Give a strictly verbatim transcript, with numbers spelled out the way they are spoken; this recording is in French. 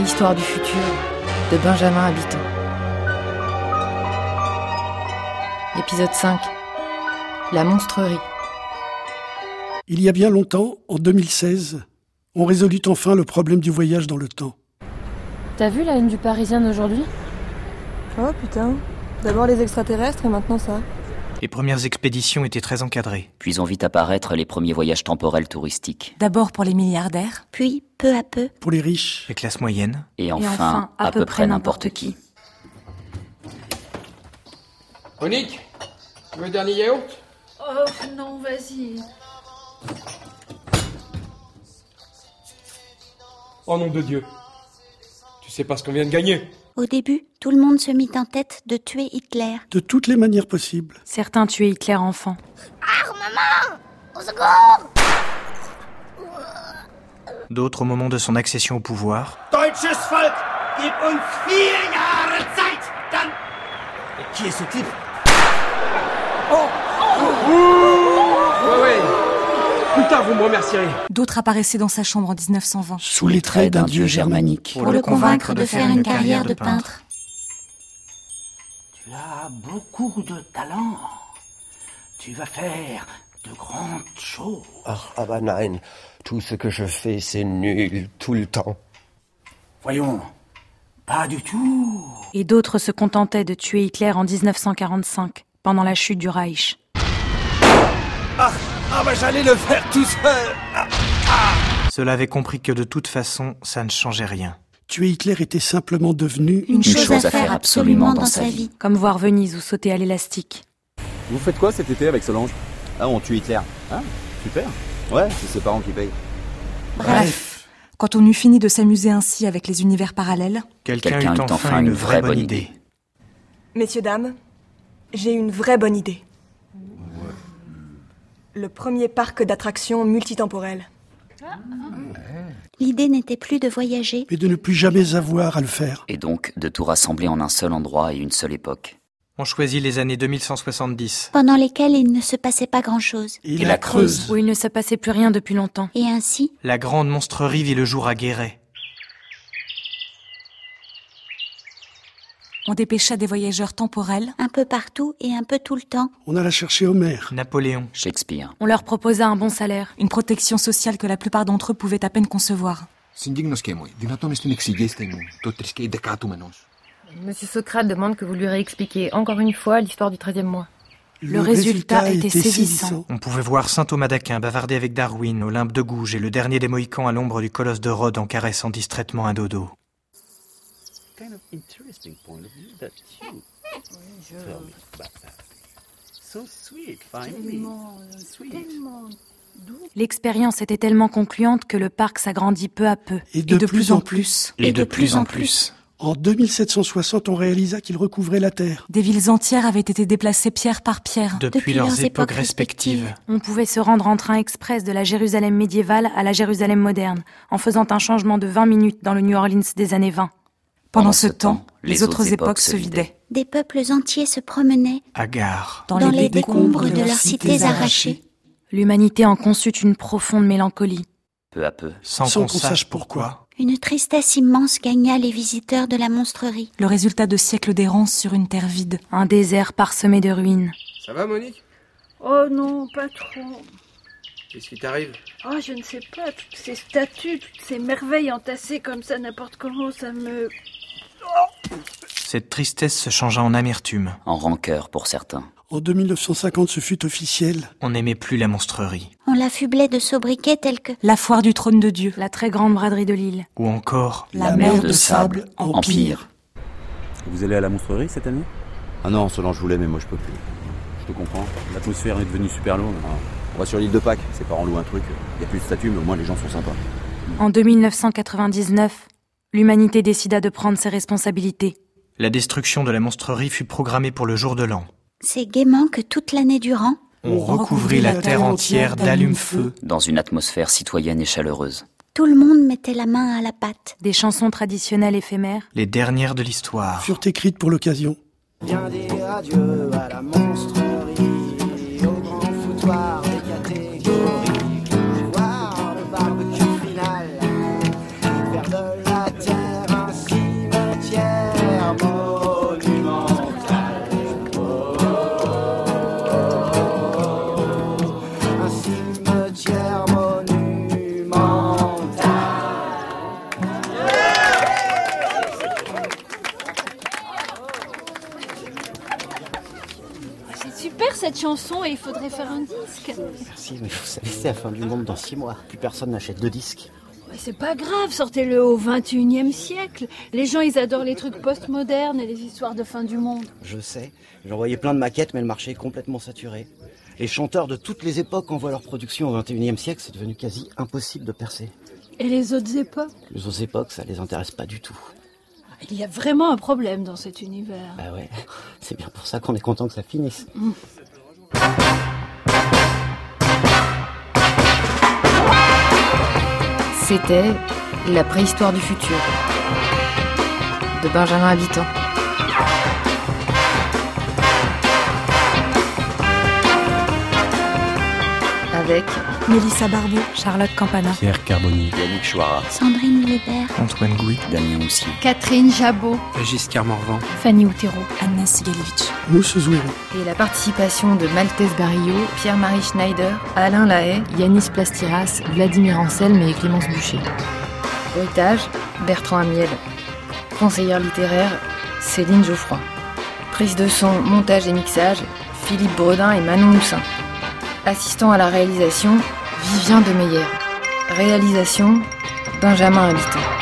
L'histoire du futur de Benjamin Habitant. Épisode cinq. La monstrerie. Il y a bien longtemps, en deux mille seize, on résolut enfin le problème du voyage dans le temps. T'as vu la une du Parisien d'aujourd'hui ? Oh putain, d'abord les extraterrestres et maintenant ça. Les premières expéditions étaient très encadrées. Puis ont vite apparaître les premiers voyages temporels touristiques. D'abord pour les milliardaires, puis peu à peu Pour les riches, Les classes moyennes. Et enfin, Et enfin à, peu près n'importe qui. Monique, tu veux un dernier yaourt ? Oh non, vas-y. Oh nom de Dieu. Tu sais pas ce qu'on vient de gagner. Au début, tout le monde se mit en tête de tuer Hitler. de toutes les manières possibles. Certains tuaient Hitler enfant. D'autres au moment de son accession au pouvoir. Deutsches Volk, gib uns vier Jahre Zeit, dann... Qui est ce type? Ouais, ouais. Plus tard, vous me remercierez. d'autres apparaissaient dans sa chambre en dix-neuf cent vingt. Sous les traits d'un dieu germanique. Pour le convaincre de faire une carrière de peintre. Tu as beaucoup de talent. Tu vas faire de grandes choses. Ach, aber nein, tout ce que je fais, c'est nul, tout le temps. Voyons, pas du tout. Et d'autres se contentaient de tuer Hitler en dix-neuf cent quarante-cinq, pendant la chute du Reich. Ah, ah bah j'allais le faire tout seul. Ceux-là avaient compris que de toute façon, ça ne changeait rien. Tuer Hitler était simplement devenu Une, chose, à faire absolument dans sa vie. Comme voir Venise ou sauter à l'élastique. Vous faites quoi cet été avec Solange? Ah, on tue Hitler. Ah, super. Ouais, c'est ses parents qui payent. Bref, Quand on eut fini de s'amuser ainsi avec les univers parallèles, Quelqu'un Quelqu'un eut enfin une vraie bonne idée. Messieurs, dames, j'ai une vraie bonne idée. Le premier parc d'attractions multitemporel. l'idée n'était plus de voyager, mais de ne plus jamais avoir à le faire. Et donc de tout rassembler en un seul endroit et une seule époque. On choisit les années deux mille cent soixante-dix. pendant lesquelles il ne se passait pas grand-chose. Et, Et la Creuse. Où il ne se passait plus rien depuis longtemps. Et ainsi, La grande monstrerie vit le jour à Guéret. on dépêcha des voyageurs temporels, un peu partout et un peu tout le temps, On alla chercher Homère. Napoléon. Shakespeare. On leur proposa un bon salaire. une protection sociale que la plupart d'entre eux pouvaient à peine concevoir. Monsieur Socrate demande que vous lui réexpliquiez encore une fois l'histoire du treizième mois. Le, résultat était saisissant. On pouvait voir saint Thomas d'Aquin bavarder avec Darwin, Olympe de Gouges et le dernier des Mohicans à l'ombre du colosse de Rhodes en caressant distraitement un dodo. L'expérience était tellement concluante que le parc s'agrandit peu à peu. Et de, Et de plus, plus en en plus. Et, de, plus en plus. En deux mille sept cent soixante, on réalisa qu'il recouvrait la Terre. Des villes entières avaient été déplacées pierre par pierre. Depuis, Depuis leurs, leurs époques époques respectives. On pouvait se rendre en train express de la Jérusalem médiévale à la Jérusalem moderne, en faisant un changement de vingt minutes dans le New Orleans des années vingt. Pendant ce temps, les autres époques se vidaient. des peuples entiers se promenaient Hagard. Dans, dans les les décombres décombres de leurs cités arrachées. L'humanité en conçut une profonde mélancolie. Peu à peu. Sans, Sans qu'on qu'on sache sache pourquoi. Une tristesse immense gagna les visiteurs de la monstrerie. Le résultat de siècles d'errance sur une terre vide. Un désert parsemé de ruines. Ça va, Monique ? Oh non, pas trop. Qu'est-ce qui t'arrive ? Oh, je ne sais pas, toutes ces statues, toutes ces merveilles entassées comme ça, n'importe comment, ça me... Cette tristesse se changea en amertume. En rancœur pour certains. En deux mille neuf cent cinquante, ce fut officiel. On n'aimait plus la monstrerie. On l'affublait de sobriquets tels que La foire du trône de Dieu. La très grande braderie de l'île. Ou encore La, mer de sable, Empire. Vous allez à la monstrerie cette année? Ah non, Solange, je voulais, mais moi je peux plus. Je te comprends. L'atmosphère est devenue super lourde. Ah, on va sur l'île de Pâques. Ses parents louent un truc. Il n'y a plus de statues, mais au moins les gens sont sympas. En deux mille neuf cent quatre-vingt-dix-neuf, l'humanité décida de prendre ses responsabilités. La destruction de la monstrerie fut programmée pour le jour de l'an. c'est gaiement que toute l'année durant, On recouvrit la terre entière d'allume-feu. Dans une atmosphère citoyenne et chaleureuse. tout le monde mettait la main à la pâte. Des chansons traditionnelles éphémères. Les dernières de l'histoire. Furent écrites pour l'occasion. Viens dire adieu à la monstrerie, au grand foutoir des catégories. Voir le barbecue final, faire de la terre un super cette chanson et il faudrait faire un disque. Merci, mais vous savez, c'est la fin du monde dans six mois. Plus personne n'achète de disques. Mais c'est pas grave, sortez-le au vingt et unième siècle. Les gens, ils adorent les trucs postmodernes et les histoires de fin du monde. Je sais, j'ai envoyé plein de maquettes, mais le marché est complètement saturé. Les chanteurs de toutes les époques envoient leurs productions au vingt et unième siècle, c'est devenu quasi impossible de percer. Et les autres époques ? Les autres époques, ça les intéresse pas du tout. Il y a vraiment un problème dans cet univers. Bah ouais, c'est bien pour ça qu'on est content que ça finisse. Mmh. C'était La préhistoire du futur de Benjamin Habitant. Avec Mélissa Barbeau, Charlotte Campana, Pierre Carboni, Yannick Chouara, Sandrine Weber, Antoine Gouy, Damien Moussier, Catherine Jabot, Giscard Morvan, Fanny Outero, Anna Sigalevitch, Mousse Zouérou. et la participation de Maltese Barillot, Pierre-Marie Schneider, Alain Lahaye, Yanis Plastiras, Vladimir Anselme et Clémence Boucher. Bruitage, Bertrand Amiel. Conseillère littéraire, Céline Geoffroy. Prise de son, montage et mixage, Philippe Bredin et Manon Moussin. Assistant à la réalisation, Vivien Demeyer. Réalisation, Benjamin Habitant.